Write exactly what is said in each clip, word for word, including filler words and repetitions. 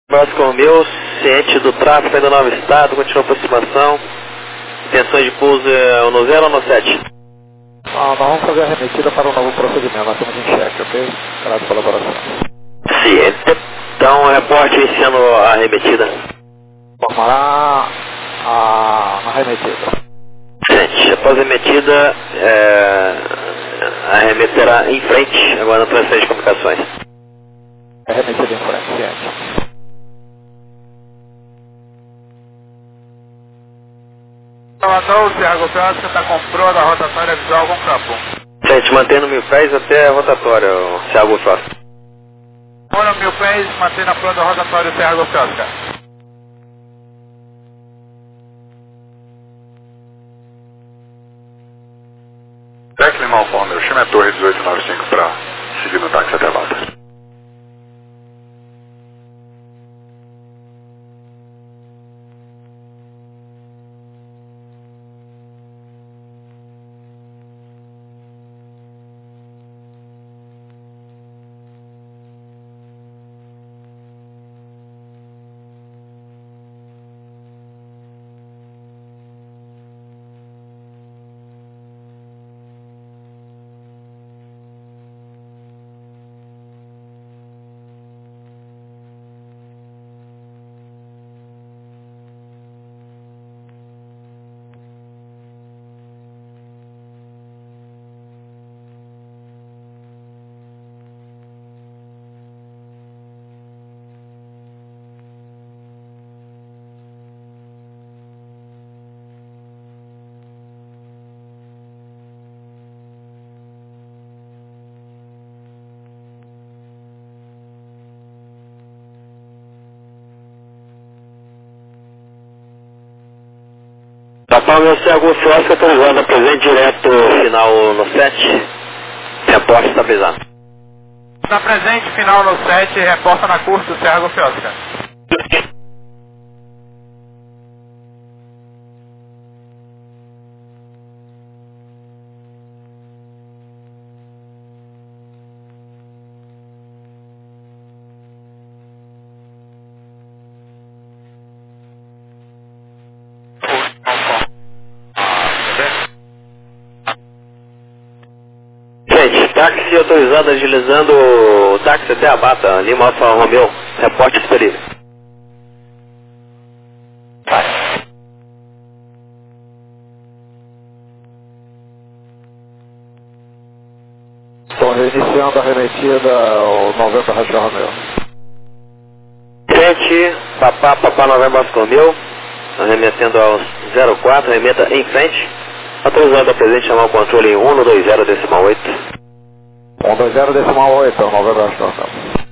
Vasco Mil, ciente do tráfego ainda no novo estado, continua a aproximação. Intenções de pouso é no zero ou no sete? Ah, nós vamos fazer a remetida para o novo procedimento, nós estamos em cheque, ok? Caralho de colaboração. Ciente. Então, reporte iniciando a remetida. Formará a, a remetida. Ciente. Após a remetida, é, arremeterá em frente, agora na transferência de comunicações. É remetida em frente, ciente. Salvador, o Thiago França está com proa da rotatória visual com campo. Ciente, mantendo mil pés até a rotatória, o Thiago França. Fora mil pés, mantendo a proa da rotatória Thiago França. Deck Limão Fórmula, chama a torre dezoito noventa e cinco para seguir no táxi até a Lata. Tapão meu Thiago França, autorizando a presente direto final no sete. Reporte estabilizado. Na presente final no sete, reporta na curta o Thiago Fiosca. Gente, táxi autorizado, agilizando o táxi até a Bata, Lima Alfa Romeo, reporte expedido. Estou reiniciando a remetida ao noventa Rádio Romeo. Gente, Papá, Papá Novembro Vasco Romeo, arremetendo aos zero quatro, remeta em frente. Autorizado a presente chamar o controle em um dois zero decimal oito. um dois zero decimal oito, novembro Rádio Romeo.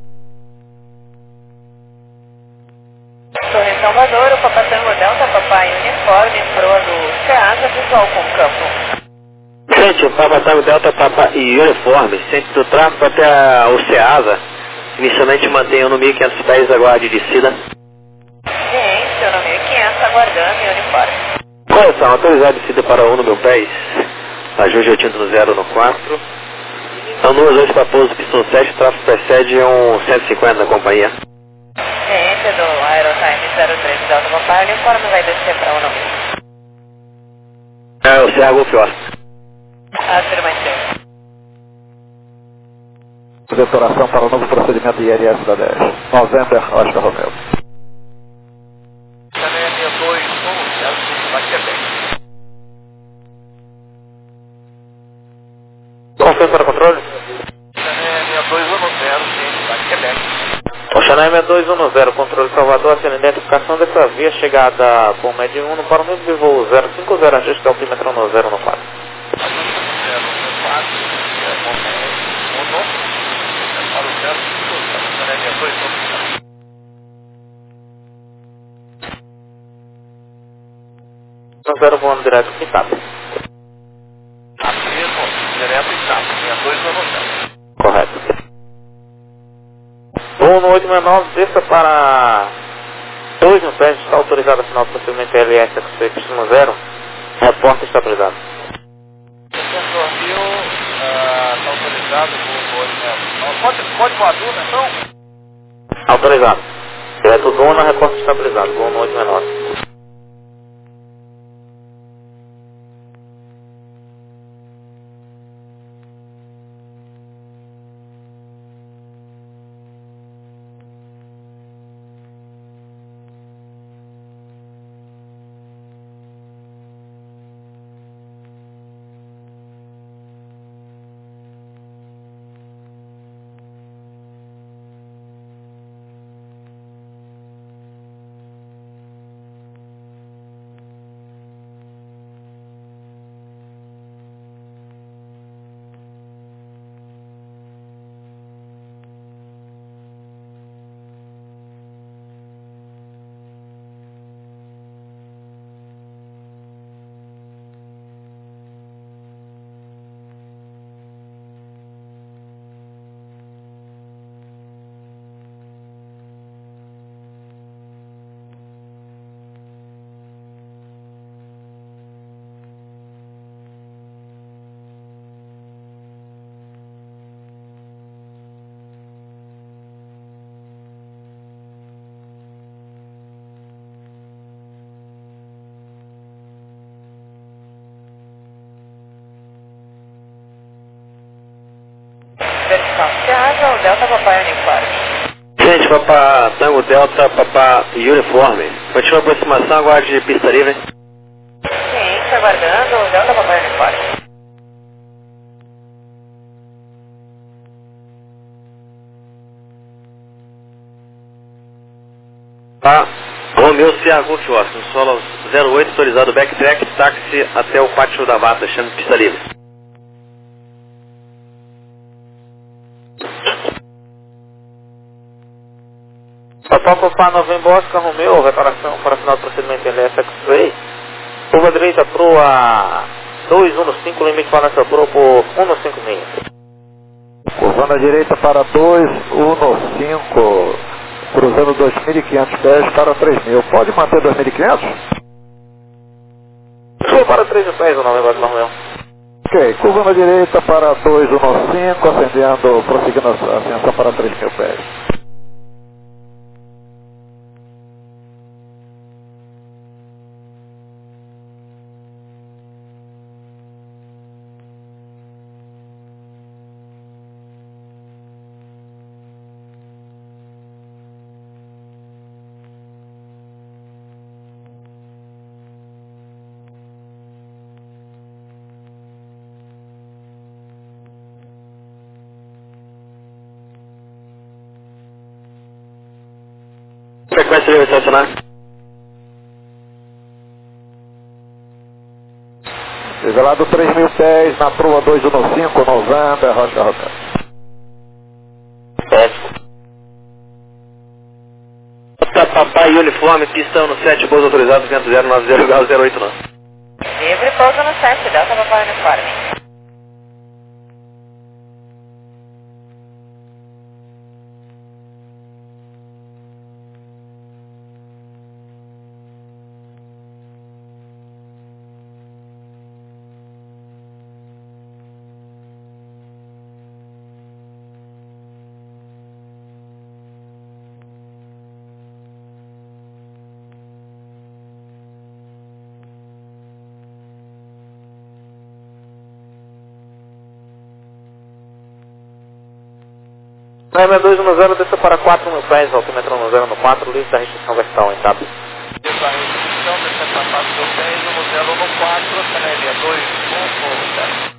Torre Salvador, o Papai Tango Delta, Papai Uniforme, proa do Ceasa, visual com campo. Gente, Papa Tango Delta, Papa e Uniforme, centro do tráfego até a, o Ceasa, inicialmente mantenha no mil e quinhentos pés, agora de descida. Ciência, no mil e quinhentos, aguardando e uniforme. Correção, autorizado descida para um no mil pés, ajuste oitenta no zero no quatro. Então, número dois para pouso, pistão sete, tráfego precede um cento e cinquenta na companhia. Ciência do Aerotime zero três Delta, Papai Uniforme, vai descer para um no mil. É, o Thiago Fiosca. Afirmativo. Detonação para o novo procedimento I R S da dez. Novembro Oscar Romeo. Também é sessenta e dois, um zero cinco, vai ser bem. Confiança para controle? Também é sessenta e dois, um zero cinco, vai ser bem. Oxaná sessenta e dois um zero, controle Salvador, assinando identificação dessa via, chegada com média um para o mesmo de voo zero cinco zero, ajuste altímetro no zero no quatro. No zero voando direto que tapa. Direto e tapa, sessenta e dois, um zero. Correto. Voo no oito sessenta e nove, desça para dois no pé, está autorizado a final do procedimento L S X C Y zero, reporte estabilizado. sensor mil, está autorizado por dois, né? Pode, pode voar duas, então? Autorizado. Direto zona, reporte estabilizado, zona oito menor. Vertical Ceasa, o Delta Papai Uniforme. Gente, Papá Tango Delta, Papá Uniforme. Continua a aproximação agora de pista livre. Ciência, aguardando, o Delta Papai Uniforme. Tá. Romeu Sierra Golf Oscar, solo zero oito, autorizado backtrack, táxi até o pátio da Mata, deixando pista livre. Papá Papá Novembro Oscar Romeu, reparação para final do procedimento L S X-Ray. Curva direita pro a dois um cinco, limite balança pro por um cinco seis. Curvando à direita para dois um cinco, cruzando dois mil e quinhentos pés para três mil. Pode manter dois mil e quinhentos? Foi para três mil pés o Novembro Oscar Romeu. Ok, curvando à direita para dois um cinco, ascendendo, prosseguindo a ascensão para três mil pés. Frequência livre estacionar. Revelado três mil pés, na prua dois um cinco, Novembro, Rocha Roca. Tá, Papai Uniforme, pista no sete, pouso autorizado, vento zero nove zero, grau zero oito nove. Livre, pouso no sete, Delta Papai Uniforme. M E dois um zero, desça para quatro mil pés, altímetro no zero no quatro, livre da restrição vertical em cabo. Essa restrição, descer para quatro mil pés, o modelo no quatro, Canelia dois um zero.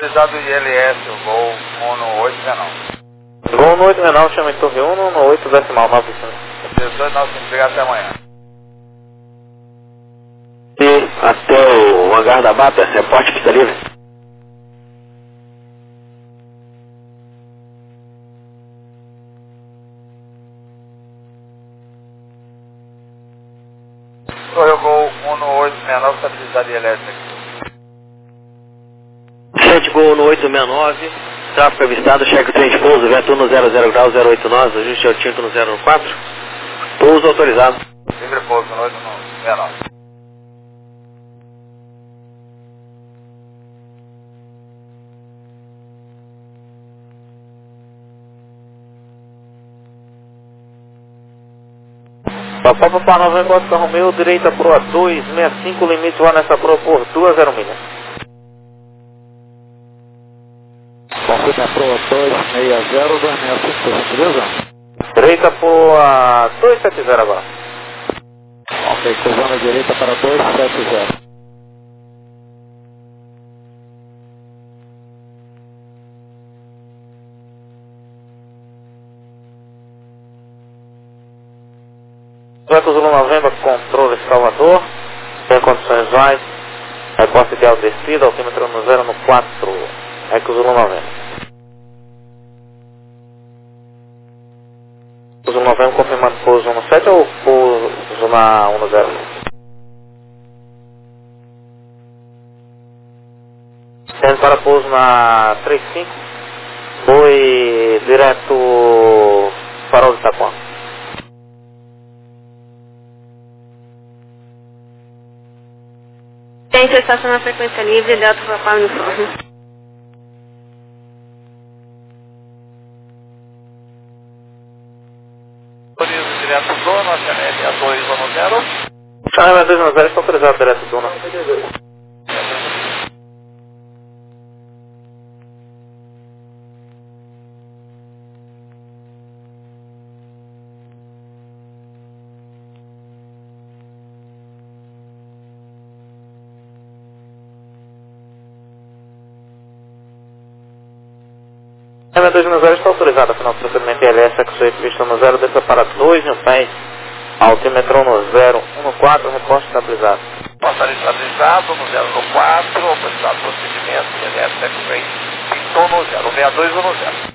Autorizado I L S, o Gol um oito nove. Gol no oito nove, chama em torre um no oito decimal nove cinco. dezoito nove cinco, obrigado, até amanhã. E até o hangar da B A P, reporte pista livre. Correu Gol um oito nove, estabilizado I L S aqui. sete Gol no oito seis nove, tráfego avistado, cheque trem de pouso, vento no zero zero grau zero oito nove, ajuste altímetro no zero quatro, pouso autorizado. Livre pouso no oito seis nove. Papá, papá, Novembro, Oscar Romeu, direita proa dois seis cinco, limite lá nessa proa por duas zero milhas. Confirma proa dois seis zero, dois seis cinco, beleza? Direita proa dois sete zero agora. Ok, cruzando a direita para dois sete zero. Eco Zulu Novembro, controle Salvador, tem condições vai, reporte ideal descida, altímetro no zero no quatro, Eco Zulu Novembro. Eco Zulu Novembro confirmando pouso no sete ou pouso na um zero? Tendo para pouso na três cinco, foi direto farol de Itapuã. Tente estacionar na frequência livre, Delta Papai Uniforme. Autorizo direto do nosso N L A dois um zero. Ah, dois no zero, está autorizado direto do Duna. M dois no zero está autorizado, afinal do procedimento I L S, X-Wave visto no zero, desça para dois mil pés, altímetro no zero um no quatro, reposto estabilizado. Passar estabilizado no zero no quatro, autorizado procedimento I L S X-Wave visto no zero, seis dois um zero.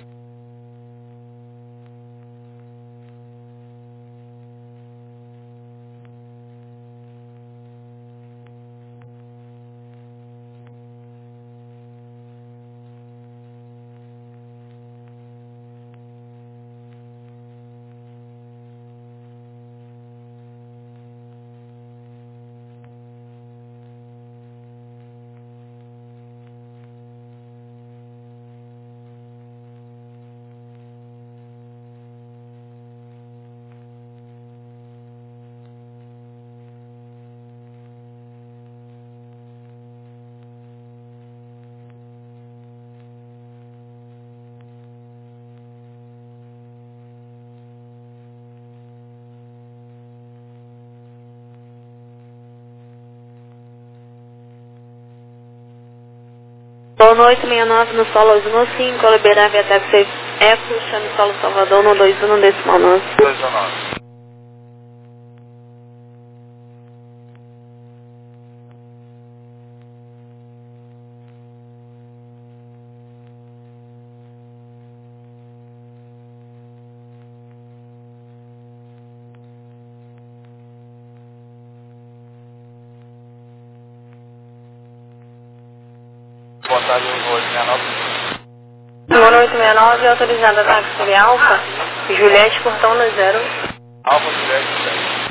Voo no oito seis nove no solo no cinco, liberar via taxi Eco, chame solo Salvador no dois um no decimal nove. dois um nove. Boa tarde, oito seis nove. Mono oito seis nove, autorizada táxi Alfa, Juliette, portão no zero. Alfa Juliette dez.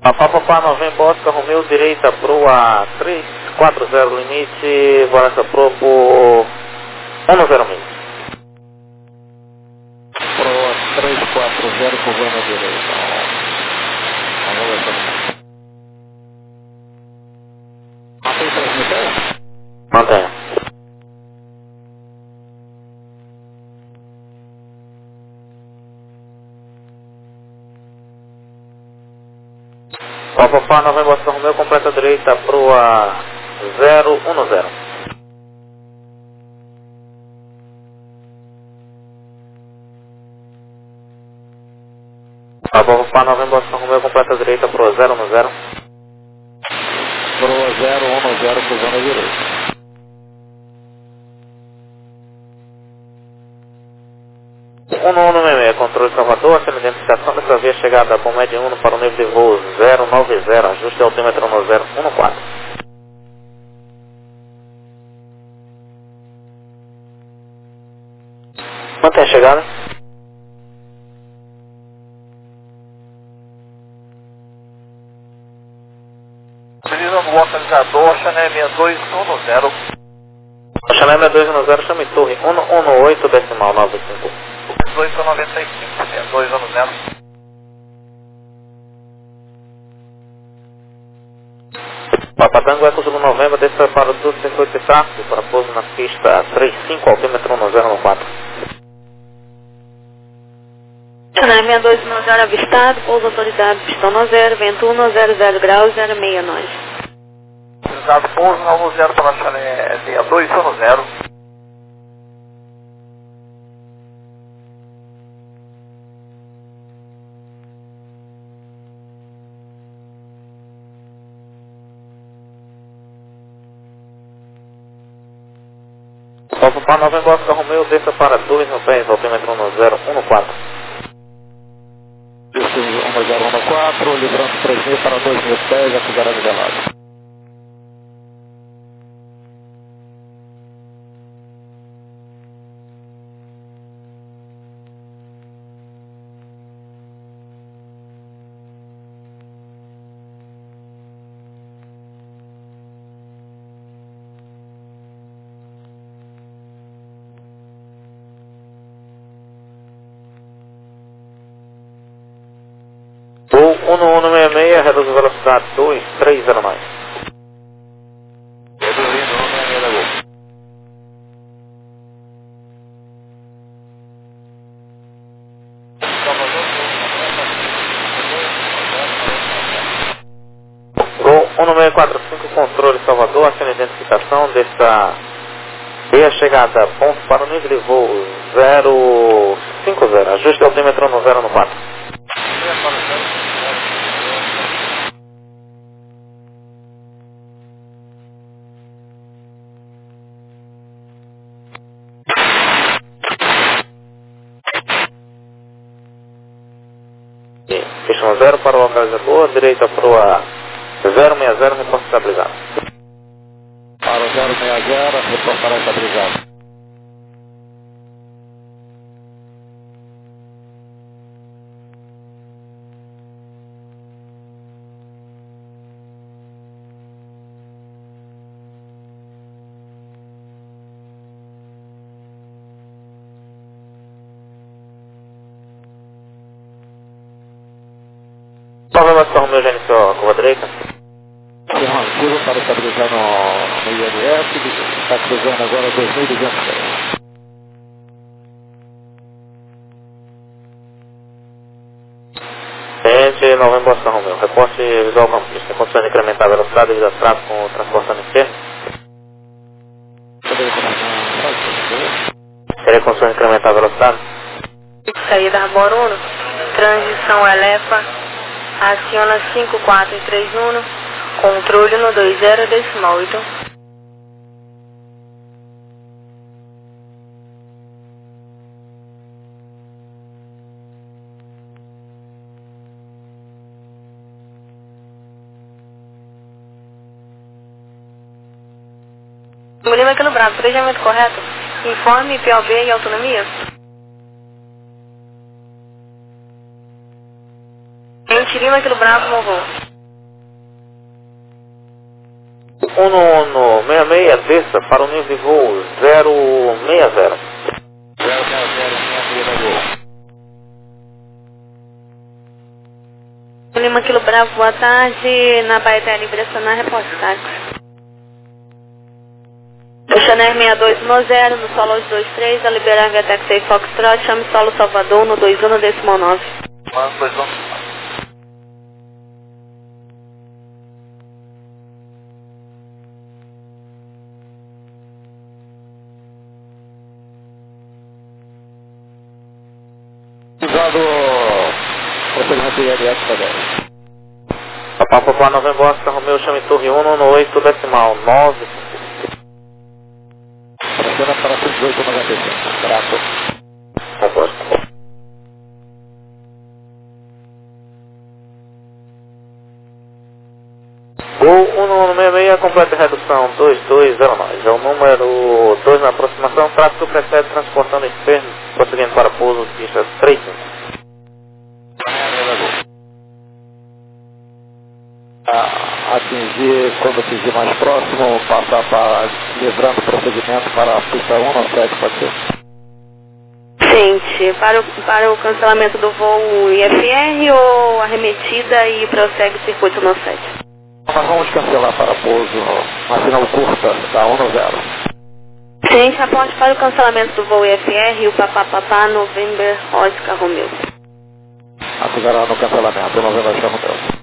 Papá Papá Novembro Oscar Romeu, direita proa três quatro zero limite, Valença Pro por um zero milha. Proa três quatro zero, curva na direita. Vamos ver. Mantém transmissão? Mantenha. Papa Papá Novembro Oscar Romeu, completa direita proa zero um zero. Papa Papá Novembro Oscar Romeu, completa direita proa zero um zero. Proa zero um zero, curva na direita. um um seis seis, controle Salvador, aquela identificação dessa via chegada com média um para o nível de voo zero nove zero, ajuste de altímetro no zero um quatro. Mantém a chegada. Utilizando o localizador Chanel seis dois um zero. Chanel seis dois um zero, chame torre um um oito decimal nove cinco. dezoito noventa e cinco, seis dois um zero. Papa Tango Eco Zulu Novembro, desça para o circuito de tráfego para pouso na pista trinta e cinco, altímetro um zero um quatro. Chanel seis dois um zero avistado, pouso autorizado, pistão no zero, vento um, zero zero graus, zero seis nove. Utilizado pouso nove zero para Chanel seis dois um zero. Papa Papá Novembro Oscar Romeu, desça para dois no pés, altímetro um zero um quatro. Isso, um zero um quatro, livrando três mil para dois mil pés, acusará de velado. Voo um um seis seis, reduz a velocidade dois três zero nove. Reduzindo um seis seis da Gol. Voo um seis quatro cinco, controle Salvador, acena identificação dessa via chegada, ponto para o nível de voo zero cinco zero, ajuste de altímetro no zero um quatro. Pista zero para o localizador, direita proa zero seis zero, reporte estabilizado. Para o zero seis zero, reportará estabilizado. Novembro Oscar Romeu, já iniciou a curva direita. Afirmativo para estabilizar no, no I L S, está cruzando agora dois mil e duzentos pés. Gente, Novembro Oscar Romeu, reporte visual campista. Tem condições de incrementar a velocidade devido ao tráfego com o transportando esquerdo? Teria condições de incrementar a velocidade? Saída Arbor um, transição Elefa, aciona cinco quatro três um, controle no dois zero decimal oito. Lima aqui no Bravo, treinamento correto? Informe P O B e autonomia? Gente, Lima aqui no Bravo, não vou. um no seis seis, desça para o nível de voo zero seis zero. zero zero zero seis seis da Gol. Lima Quilo Bravo, boa tarde. Na Baía da Liberação, reportagem. O Chanel seis dois um zero, no solo dois três, a liberar via Taxi Foxtrot, chame solo Salvador no dois um decimal nove. Mano, dois um. Usado procedimento I L S para dez. Papá Papá Novembro Oscar Romeu, chame Torre um no oito decimal nove. Pressiona para cento e oito noventa e cinco. Grato. Composto. Gol um no seis seis, completa redução dois dois zero nove. É o número dois na aproximação, tráfego precede transportando enfermo, prosseguindo para pouso de pista três cinco. Atingir, quando atingir mais próximo, passar para, livrando o procedimento para a pista um no sete, pode ser? Gente, para o, para o cancelamento do voo I F R ou arremetida e prossegue o circuito no sete? Nós vamos cancelar para pouso na final curta da um no zero. Gente, aponte para o cancelamento do voo I F R e o Papá Papá November Oscar Romeu. Acusará no cancelamento, November Oscar Romeu.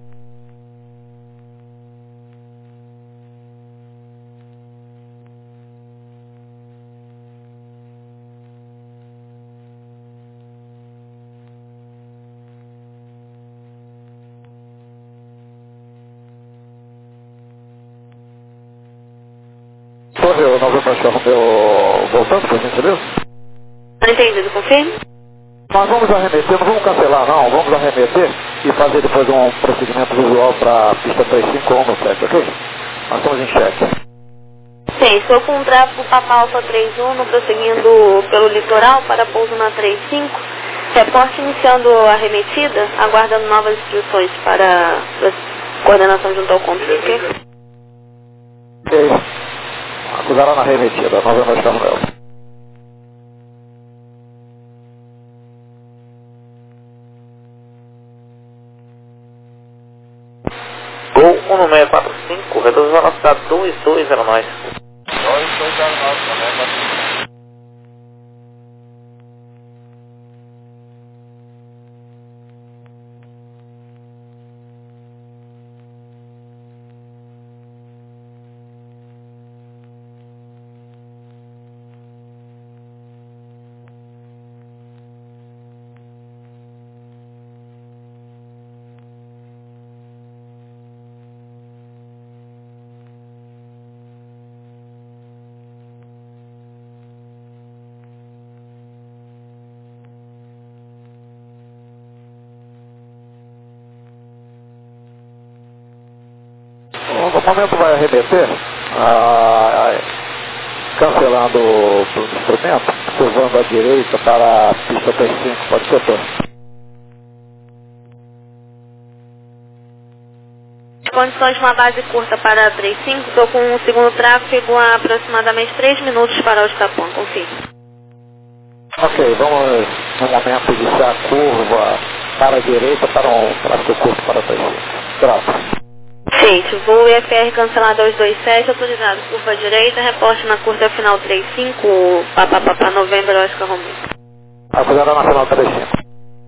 Torre, o November Oscar Romeu voltando, por gentileza? Não entendido, confirme? Nós vamos arremeter, não vamos cancelar não, vamos arremeter e fazer depois um procedimento visual para a pista três cinco um no sete, ok? Nós estamos em cheque. Sim, estou com o tráfego Papa Alfa três um prosseguindo pelo litoral para pouso na três cinco. Reporte iniciando a arremetida, aguardando novas instruções para a coordenação junto ao controle, ok? Ok. Acusará na arremetida, November Oscar Romeu. Gol um no seis quatro cinco, reduz a velocidade dois dois zero nove. dois dois zero nove também, No momento vai arremeter, ah, cancelando o instrumento, curvando à direita para a pista três cinco, pode ser, Torre? Condições de uma base curta para três cinco, estou com o segundo tráfego a aproximadamente três minutos para o Estapão, confirme. Ok, vamos no momento iniciar a curva para a direita para um tráfego curto para três cinco. Grato. Gente, voo I F R cancelado dois dois sete, autorizado curva direita, reporte na curta final três cinco, Papa Papa November Oscar Romeu. Acusará na final três cinco.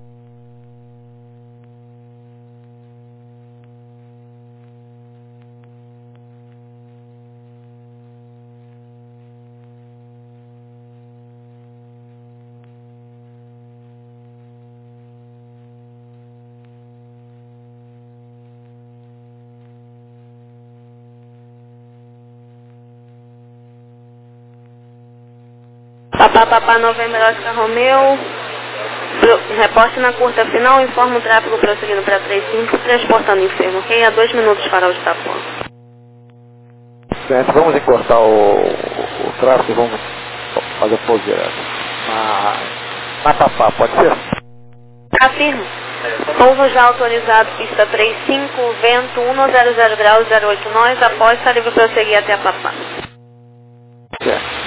Papá Papá November Oscar Romeu, pro, reporte na curta final, informa o tráfego prosseguindo para três cinco, transportando enfermo, ok? Há dois minutos para o Estapão. Gente, vamos encostar o, o, o tráfego e vamos fazer pouso direto. Na, na Papá, pode ser? Afirmo. É, Pouso já autorizado, pista trinta e cinco, vento um zero zero graus, zero oito nós, após está livre para seguir até a Papá. Certo.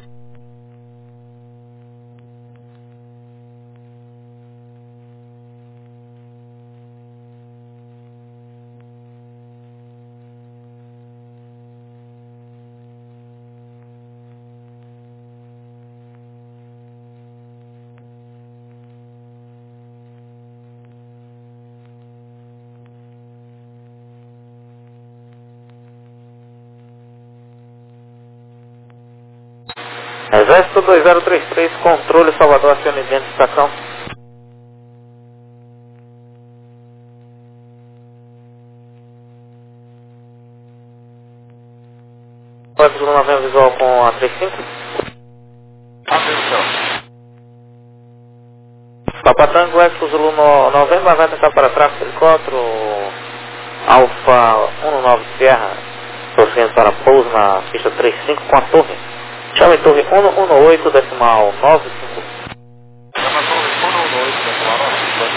Exército dois zero três três, controle Salvador, aciona identificação. Pode Zulu nove visual com a trinta e cinco. Atenção. Papa Tango, Expo Zulu no Novembro, vai tentar para trás, helicóptero Alfa um nove Sierra, prosseguindo para pouso na pista trinta e cinco com a torre. Chame torre cento e oito, decimal nove cinco. Chama torre cento e oito, decimal nove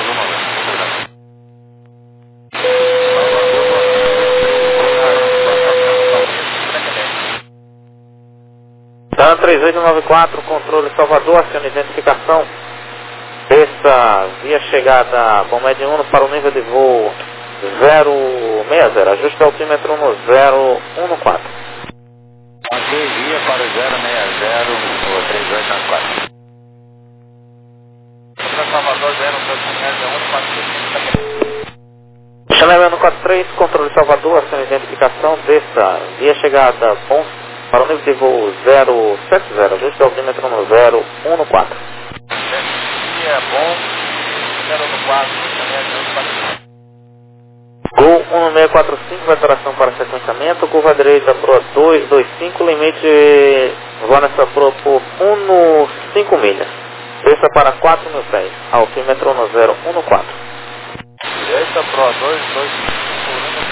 cinco. Dan três oito nove quatro, controle Salvador, aciona identificação. Desça via chegada Bomed Uno para o nível de voo zero seis zero, ajuste altímetro no zero um quatro. Ok, via para o zero seis zero, o três oito nove quatro. Para Salvador, zero um quatro. Chanel um quatro três, controle Salvador, aciona identificação. Desça via chegada bom para o nível de voo zero sete zero, ajuste altímetro no zero um quatro. Via bom, zero um quatro, Chanel um quatro. Gol um seis quatro cinco, vetoração para sequenciamento, curva direita Proa dois dois cinco, limite voa nessa Proa por um cinco milhas. Desça para quatro mil pés, altímetro no zero um quatro. Direita Proa dois dois cinco,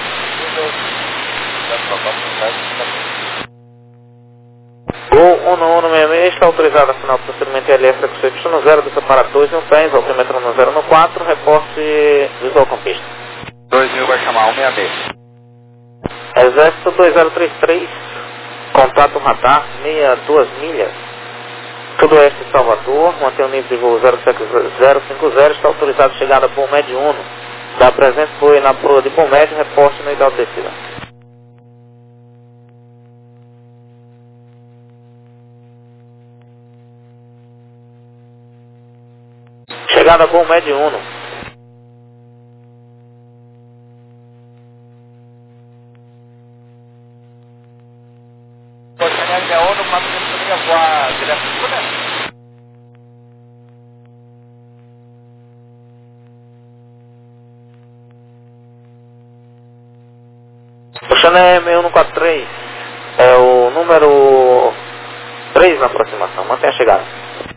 Gol um um seis seis, está autorizado a assinar o procedimento L S Exception no zero, desça para dois mil pés, altímetro no zero um quatro, reporte visual com pista. dois mil vai chamar um seis seis. Exército dois zero três três, contato radar, sessenta e duas milhas. Sudoeste de Salvador, mantém o nível de voo zero sete zero cinco zero, está autorizado a chegada por Bomed Uno. Da presente foi na proa de Bomed, reporte no ideal de descida. Chegada Bomed Uno. Chanel é outro, mas você poderia voar direto do né? O Chanel um quatro três é o número três na aproximação, mantenha a chegada.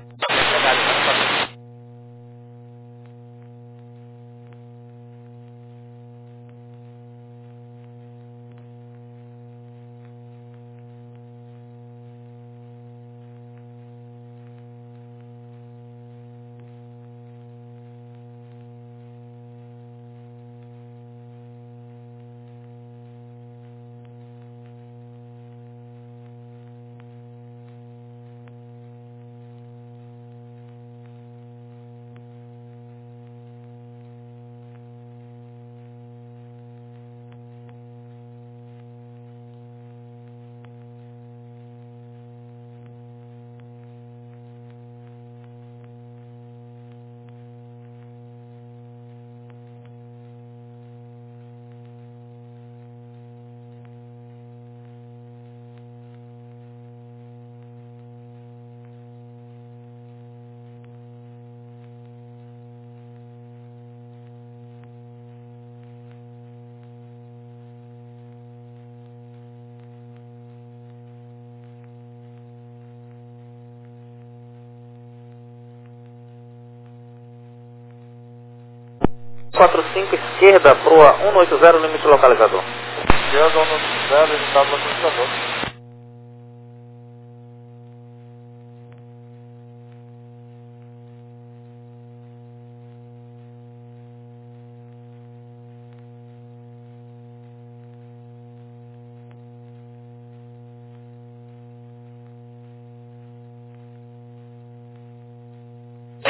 quatro cinco, esquerda, proa um oito zero, limite localizador. Esquerda, um oito zero, resultado localizador.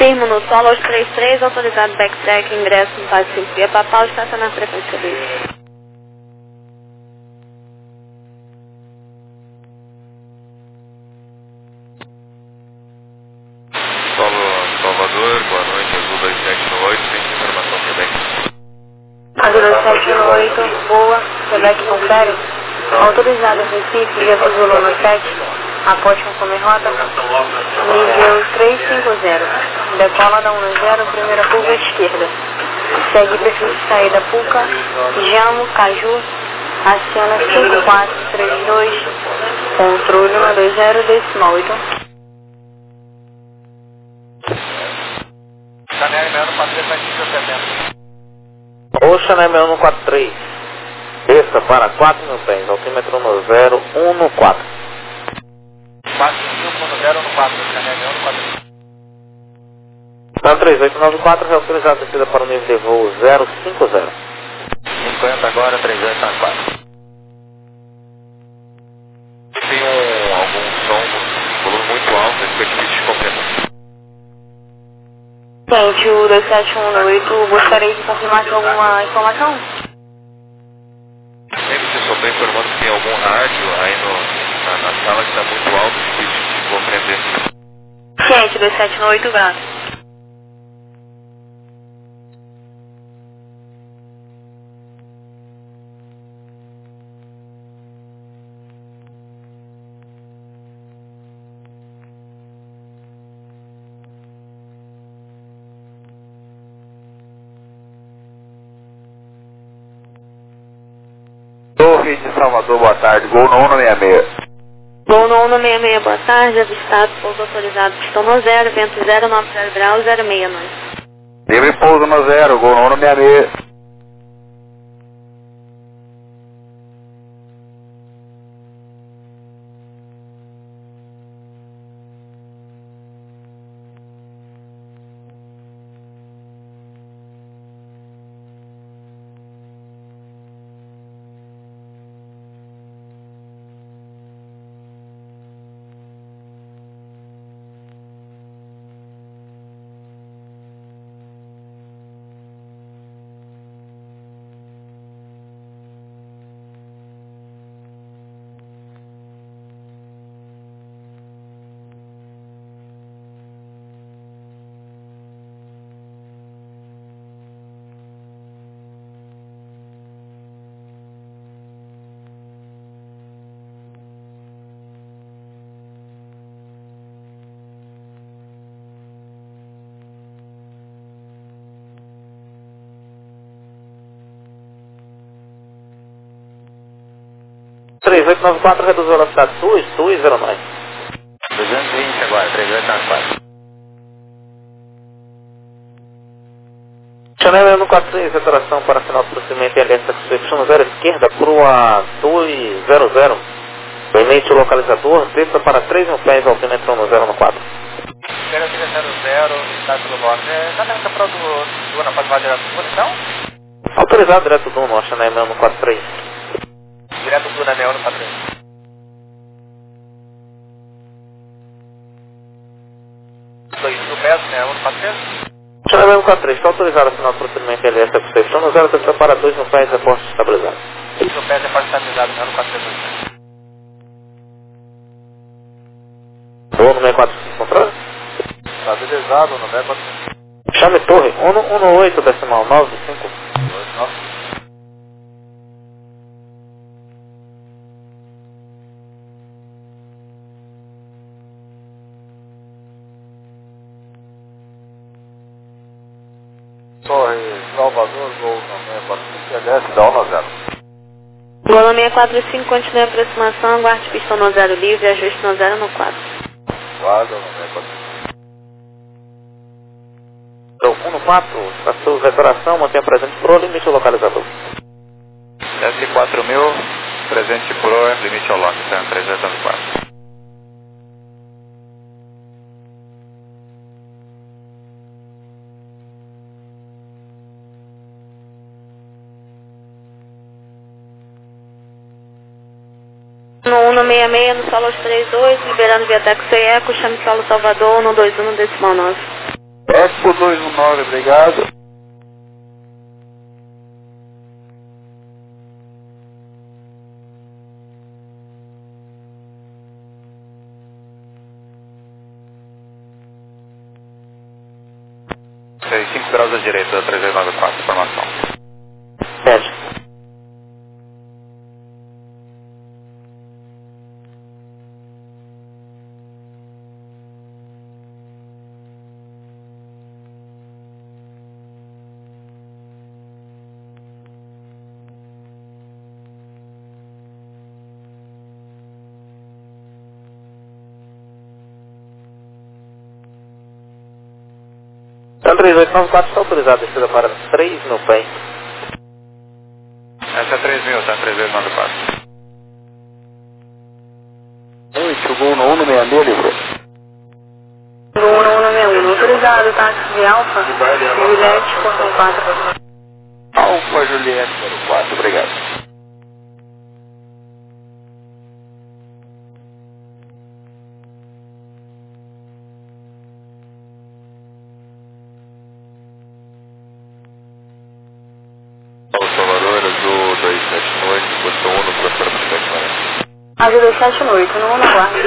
Firmo no solo aos trinta e três, autorizado backtrack, ingresso no Paz cinco via Papal, estacionar frequência livre. Salvador, boa noite, Azul dois sete oito, tem informação Quebec. Azul dois sete oito, boa, Quebec confere. Autorizado Recife, via Zulu no sete, aposte com some rota, nível trezentos e cinquenta. Decola da um zero, primeira curva esquerda. Segue perfil de saída Puca, Jamo, Caju, aciona cinco quatro três dois, controle um dois zero, decimal oito. Chanel M um quatro três vai cinco setenta. O Chanel M um quatro três, desça para quatro mil pés, altímetro no zero um no quatro. quatro mil no zero no quatro, Chanel M um quatro três. Tá três oito nove quatro, reautorizado descida para o nível de voo zero cinco zero. cinquenta agora, três oito nove quatro. Tem um, algum som, um volume muito alto, esse foi difícil de compreender. Gente, o dois sete um oito, gostaria de confirmar aqui alguma informação? Nem você só está informando que tem algum rádio aí no, na, na sala que está muito alto, difícil de compreender. Gente, dois sete um oito, graças. Torre de Salvador, boa tarde, gol no um no sessenta e seis. Gol no um no sessenta e seis, boa tarde, avistado, pouso autorizado, pistão no zero, vento zero nove zero graus, zero seis nove. Livre pouso no zero, gol no um no sessenta e seis. três oito nove quatro, reduz a velocidade sua, sua e zero nove. duzentos e vinte agora, três oito nove quatro. Chanel M um quatro três, retração para final de procedimento em aliança com Seleção zero esquerda, Prua dois zero zero. Emite o localizador, desça para três mil pés, altímetro no zero no quatro. zero zero zero, está pelo norte. Está nessa prova do Duna, pode levar direto para posição? Autorizado direto do nosso Chanel M um quatro três. Direto do Duna M um quatro três. dois mil pés, né? um quatro três. Chanel M um quatro três, está autorizado a final de procedimento em aliança com Seleção no zero, desça para dois mil pés, reporte estabilizado. dois mil pés é para estabilizado, né? um quatro três. Voo no sessenta e quatro cinco, controle? Estabilizado no sessenta e quatro cinco. Chame torre, um no oito, decimal nove cinco. Torre Salvador, gol no sessenta e quatro cinco, L S, dá um no zero. Gol no sessenta e quatro cinco, continue a aproximação, aguarde pistão no zero livre, ajuste no zero no quatro. Guarda no sessenta e quatro cinco. Então, um no quatro, estação decoração, mantenha presente pro limite localizador. S quatro mil, presente pro, limite ao lock, três oito quatro. No um no sessenta e seis, no solo trinta e dois, liberando via Taxi Eco, chame solo Salvador, no dois um no decimal nove. Eco dois um nove, obrigado. cinco graus à direita, três dois nove quatro, informação. Certo. Então três oito nove quatro está autorizado, descida para três mil pés. Essa é três mil, tá? três dois nove quatro. Noite, o Gol no um no seis seis, livrou. Gol no um no seis um, autorizado, táxi de Alfa, Juliette, portão quatro. Alfa Juliette, número quatro, obrigado. Salvador, Azul dois sete oito, posição um no professor Presidente. Azul dois sete oito, no um na guarda.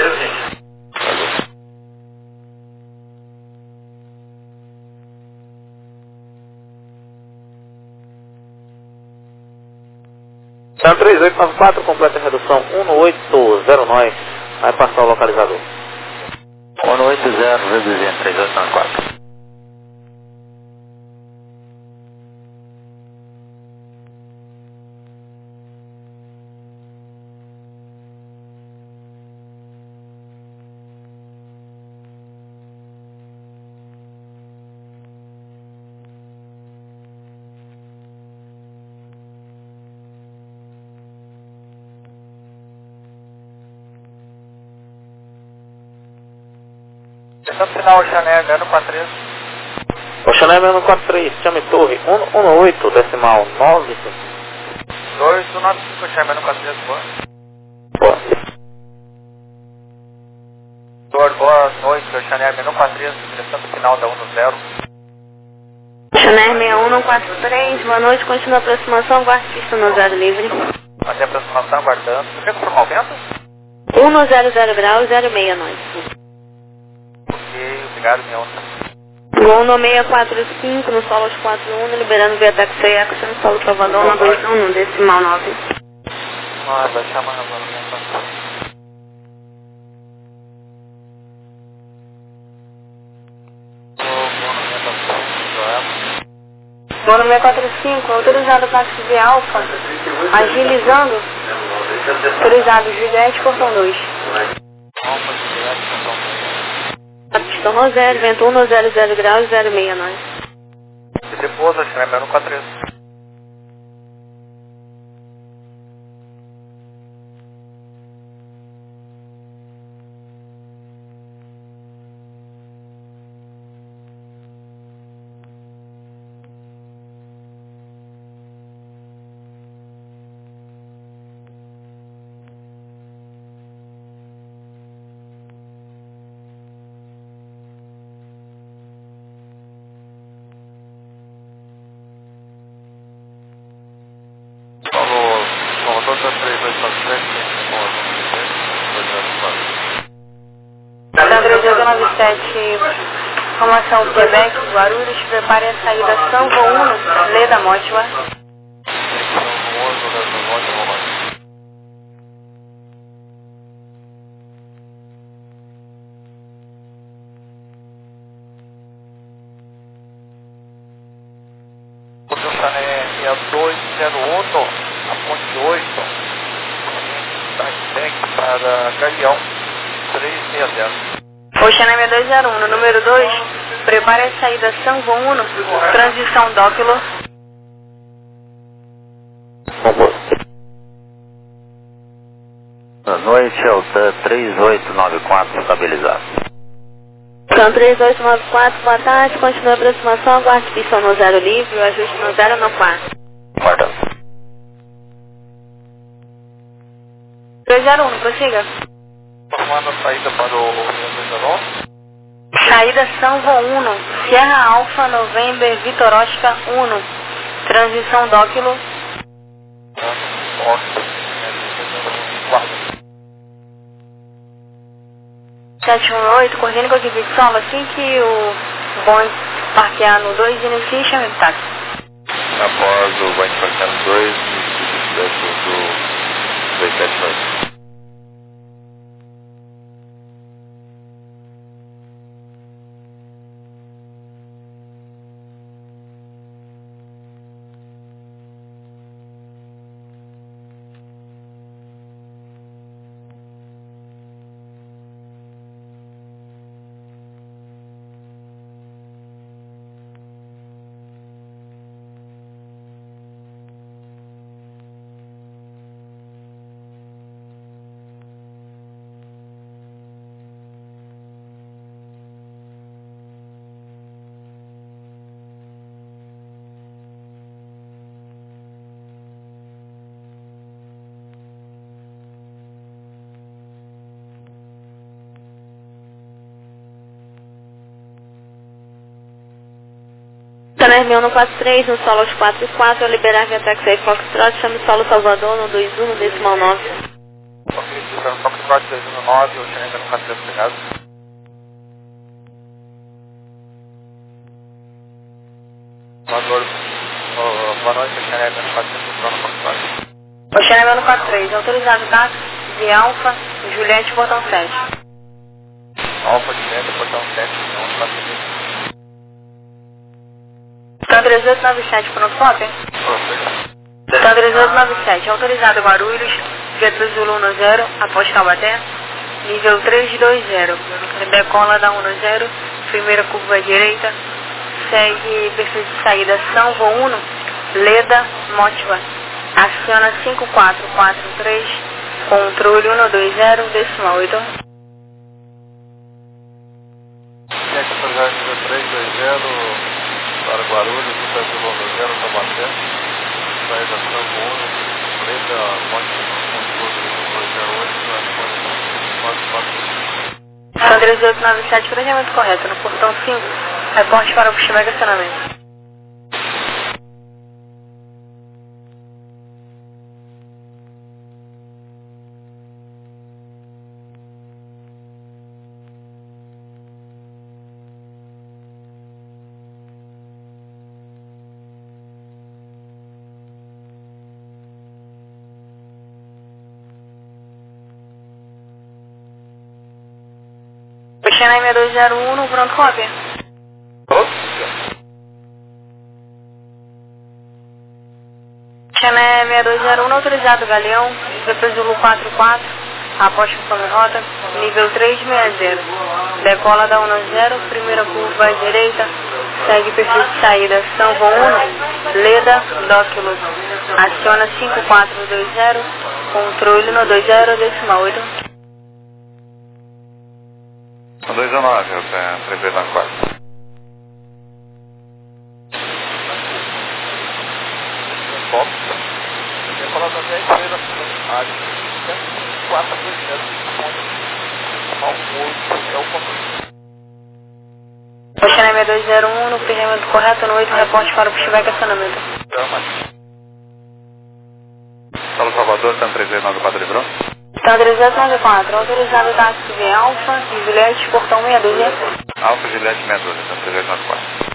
Então três oito nove quatro, completa a redução um no oito zero nove, vai passar o localizador. um no oito zero, reduzindo três oito nove quatro. Atenção final, Oceané, zero quatro três. Oceané um quatro três, chame torre um no oito, decimal nove cinco. dois um nove cinco, Oceané, um quatro três, boa. Boa. Doutor, boa noite, Oceané, um quatro três, direção final da um no zero. Oceané seis um no quatro três, boa noite, continua a aproximação, guarde pista no zero livre. Até a aproximação, aguardando. Você quer confirmar o vento? um no zero zero graus, zero seis nove. Ok, obrigado, minha onda. Gol no seis quatro cinco, no solo quatro um, liberando via taxi Action, no solo Salvador, no dois um, no decimal nove. Ah, vai chamar agora, né? Gol no seis quatro cinco, autorizado táxi de Alfa, agilizando, autorizado Juliette, portão dois. Alfa, Juliette, portão dois. Pista no zero, vento um no zero zero graus, zero seis nove. E depois, Oceané, um quatro três. três oito nove sete, formação Quebec, Guarulhos, prepare a saída São Uno, Leda Mótima. É dois zero um, a ponte oito, Quebec para Galeão, três seis zero. Oceané dois zero um, no número dois, prepare a saída São Uno, transição Dóquilo. Boa noite, Alta três oito nove quatro, estabilizado. Então três oito nove quatro, boa tarde, continua a aproximação, aguarde pista no zero livre, o ajuste no zero no quatro. Guardando. dois zero um, prossiga. Formando a saída para o dois zero um. Saída São Uno, Sierra Alfa, November, Vitor Oscar, Uno. Transição Dóquilo. sete um oito, coordene com a equipe de solo assim que o Boeing parquear no dois, inicie e chame de táxi. Após o Boeing parquear no dois, inicie o do dois sete oito. Canais mil no quatro três, no solo aos quatro quatro, liberar via taxi Foxtrot, chame solo Salvador no dois um, no decimal nove. Ok, Foxtrot dois um nove, o Xenega no quatro três, obrigado. Salvador, boa noite, o Xenega no quatro três, no Foxtrot. O Xenega no quatro três, autorizado táxi, via Alfa, Juliette, portão sete. Alfa, Juliette, portão sete, não, quatro três. Então três oito nove sete, pronto, cópia? Então três oito nove sete, autorizado Guarulhos, Getúlio Zulu um zero, após Taubaté, nível três dois zero, decola da um zero, primeira curva à direita, segue perfil de saída São Uno, Leda, Motiva, aciona cinco quatro quatro três, controle um dois zero, decimal oito. Cheque autorizado nível três dois zero, para Guarulhos, Getúlio Zulu um zero, Taubaté, saída São Uno, Leda, Motiva, controle um dois zero oito, quatro quatro. Então três oito nove sete, planejamento correto, no portão cinco, reporte para o Puximega acionamento. Xenai seis dois zero um, pronto, cópia? Xenai seis dois zero um, autorizado Galeão, depois Zulu quatro quatro, após função de rota, nível três seis zero. Decola da um zero, primeira curva à direita, segue perfil de saída São Uno, Leda, Dóquilo, aciona cinco quatro dois zero, controle no dois zero, decimal oito. dois um nove, eu tenho três dois nove quatro. Bom, eu coloco até a estrela na área. quatro dois zero, é o compromisso. O Xenai seis dois zero um, no planejamento correto, no oito, reporte para o Puximega acionamento. Solo Salvador, tem três dois nove quatro, livrou? Então três oito nove quatro, autorizado táxi V Alfa, Juliette, portão seis dois zero. Alfa, Juliette, seis dois zero, então três oito nove quatro.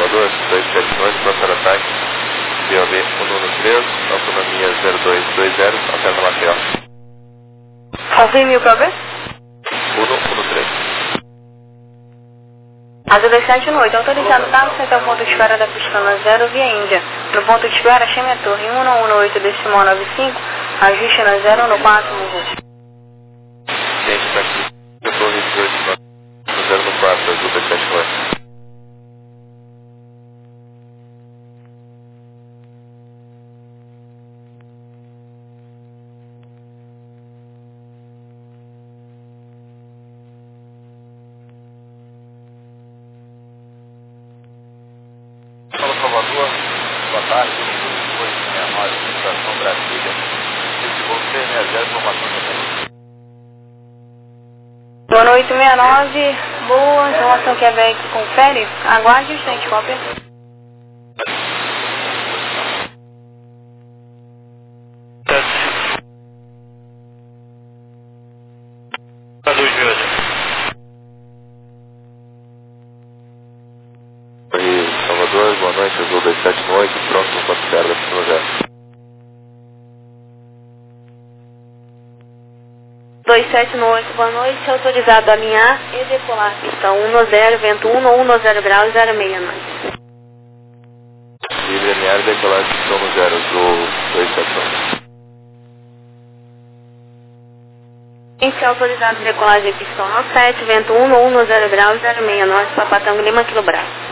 Salvador, dois sete oito, pronto para ataque. B O B cento e treze, autonomia zero dois dois zero, alterna Maceió. Confirme o P O B? cento e treze. Azul dois sete oito, autorizado táxi até o ponto de espera da pista zero via Índia. No ponto de espera, chame a torre um um um oito decimal nove cinco, ajuste na zero no quatro no rosto. Gente, está aqui. Eu estou dezoito, no zero no quatro, azul dois sete oito. Fala Salvador, boa tarde, dois seis nove, estação Brasília. Esse voo seis seis zero, informação também. Boa noite, sessenta e nove. Boa, informação que a B X confere. Aguarde o instante, cópia. Oi, Salvador, boa noite, azul dois sete oito, pronto no ponto zero da pista zero. dois sete oito, boa noite, autorizado a alinhar e decolar pista um zero, vento um um zero graus, zero seis nove. Livre alinhar e decolar pistão no zero, azul dois sete oito. Esse é autorizado a decolagem pistão sete, vento um um zero graus, zero seis nove, Papatango Lima, Quilo Bravo.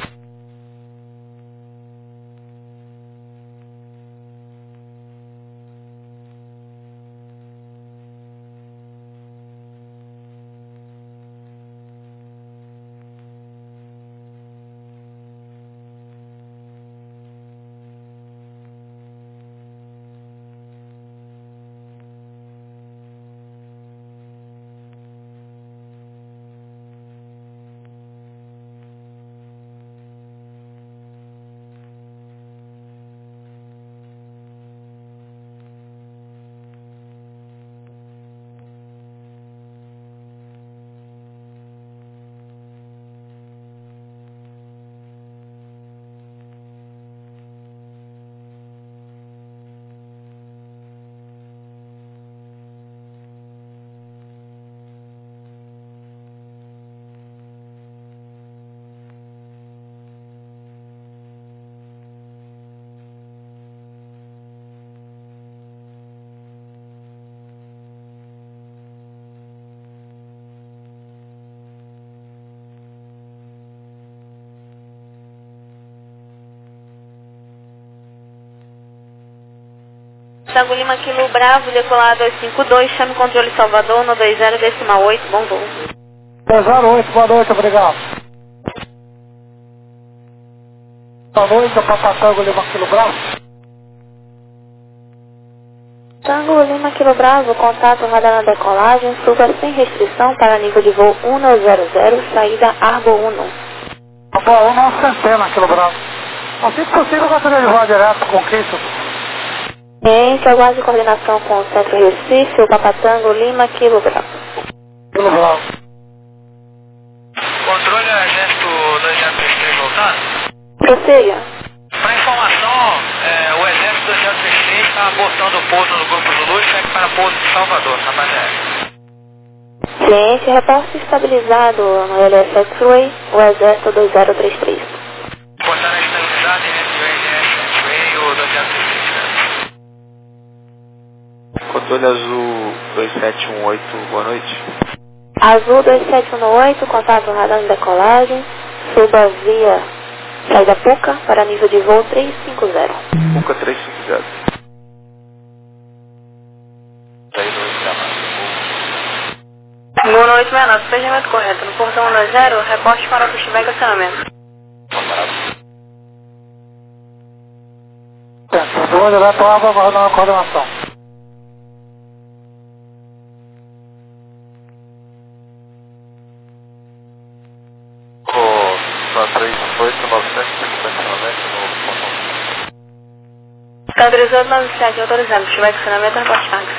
Tango Lima, Quilo Bravo, decolar dois cinco dois, chame controle Salvador no dois zero decimal oito, bom voo. dois zero oito, boa noite, obrigado. Boa noite, Papa Tango Lima, Quilo Bravo. Tango Lima, Quilo Bravo, contato radar na decolagem, suba sem restrição para nível de voo um zero zero, saída Argo um. Bom, uma centena, Quilo Bravo. Assim que possível, eu gostaria de voar direto com Cristo. Gente, aguarde coordenação com o Centro Recife, o Papatango Lima, Quilo Bravo. Quilo Bravo. Controle Exército dois zero três três voltando. Prossiga. Para informação, é, o Exército dois zero três três está botando pouso no Grupo Zulu e segue para pouso de Salvador, na base aérea. Gente, reporte estabilizado no L S X-Ray, o Exército dois zero três três. Portaram estabilizado em L S X-Ray, o dois zero três três. Controle azul dois sete um oito, boa noite. Azul dois sete um oito, contato radar de decolagem, suba via saída Puca para nível de voo três cinco zero. Puca três cinco zero. Saída oito da Boa noite, menor, despejamento correto. No portão um dois zero, reporte para o festival de estacionamento. Eu vou direto lá para guardar uma coordenação. três oito nove sete, estacionamento no ponto. Está três oito nove sete, autorizado. Se tiver estacionamento, reporte táxi.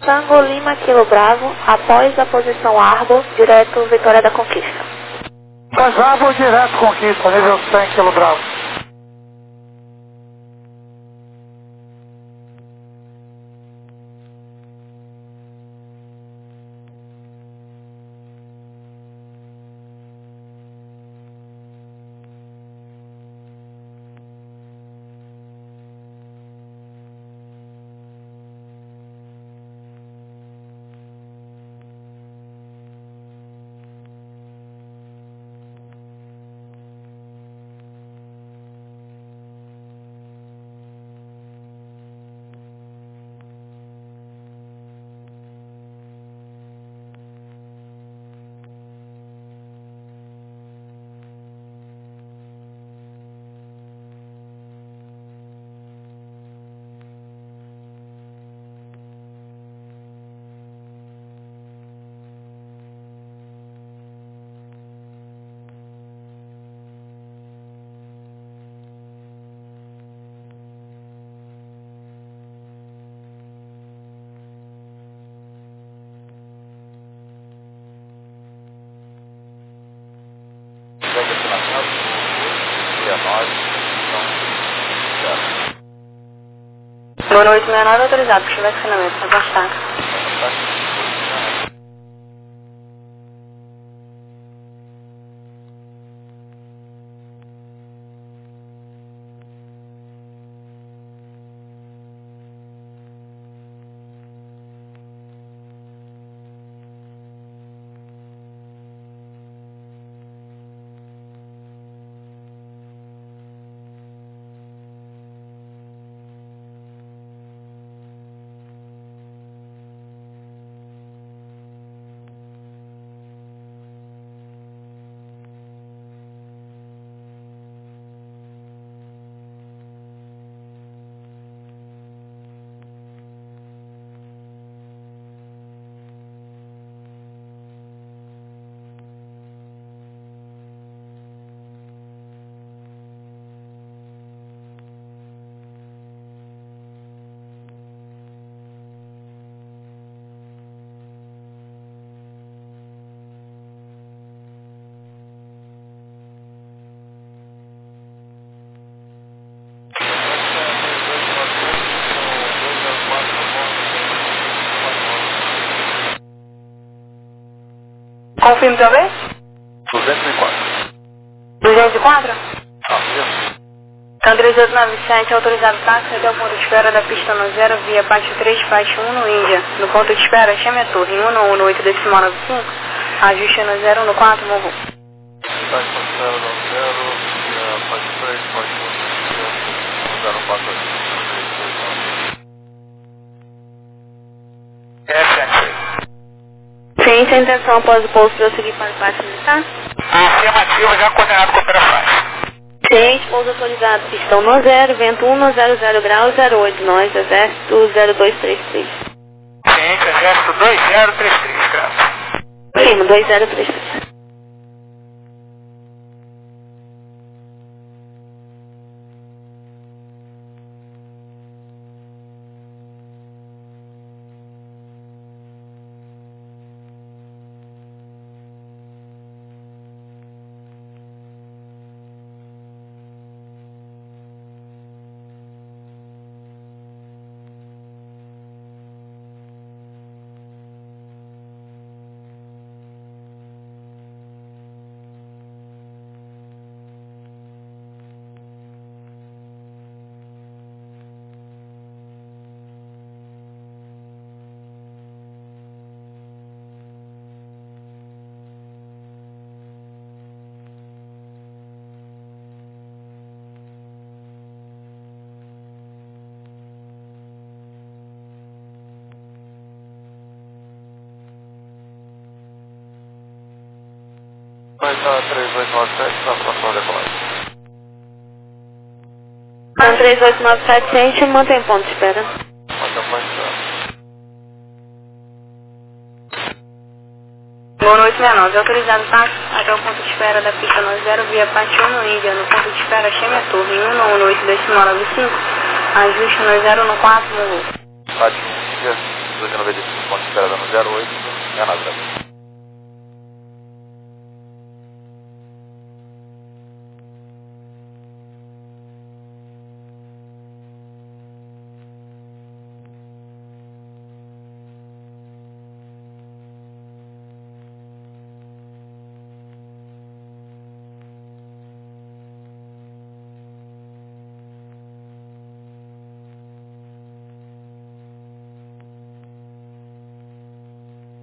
Tango Lima Kilo Bravo, após a posição Arbor, direto Vitória da Conquista. Mas Arbor direto Conquista, nível cem Kilo Bravo. Boa noite, meu nome é autorizado, se tiver funcionamento, para bastar. Confirme também? duzentos e quatro. duzentos e quatro? Ah, isso. Então, três oito nove sete, autorizado táxi até o ponto de espera da pista no zero, via parte três, parte um no Índia. No ponto de espera, chame a torre em um um oito decimal nove cinco, ajuste no zero no quatro, morro. Parte zero no zero, via parte três, parte um no zero quatro oito. É, sete. Ciência, a intenção após o pouso prosseguir para o pátio militar? Afirmativo, já coordenado com operações. Ciente, pouso autorizado, pistão no zero, vento um no zero zero graus, zero oito, nós, exército zero dois três três. Ciente, exército dois zero três três, graças. Firme, dois zero três três. Vai estar três oito nove sete na próxima decolagem. Então, três oito nove sete, ciente, mantém ponto de espera. Mantém ponto de espera. Boa noite, sessenta e nove. Autorizado táxi até o ponto de espera da pista no zero, via parte um no Índia. No ponto de espera, chame a torre em um um oito decimal nove cinco, ajuste no zero no quatro, no Parte um Índia, Cruz noventa e cinco, ponto esperada no zero oito, é nada.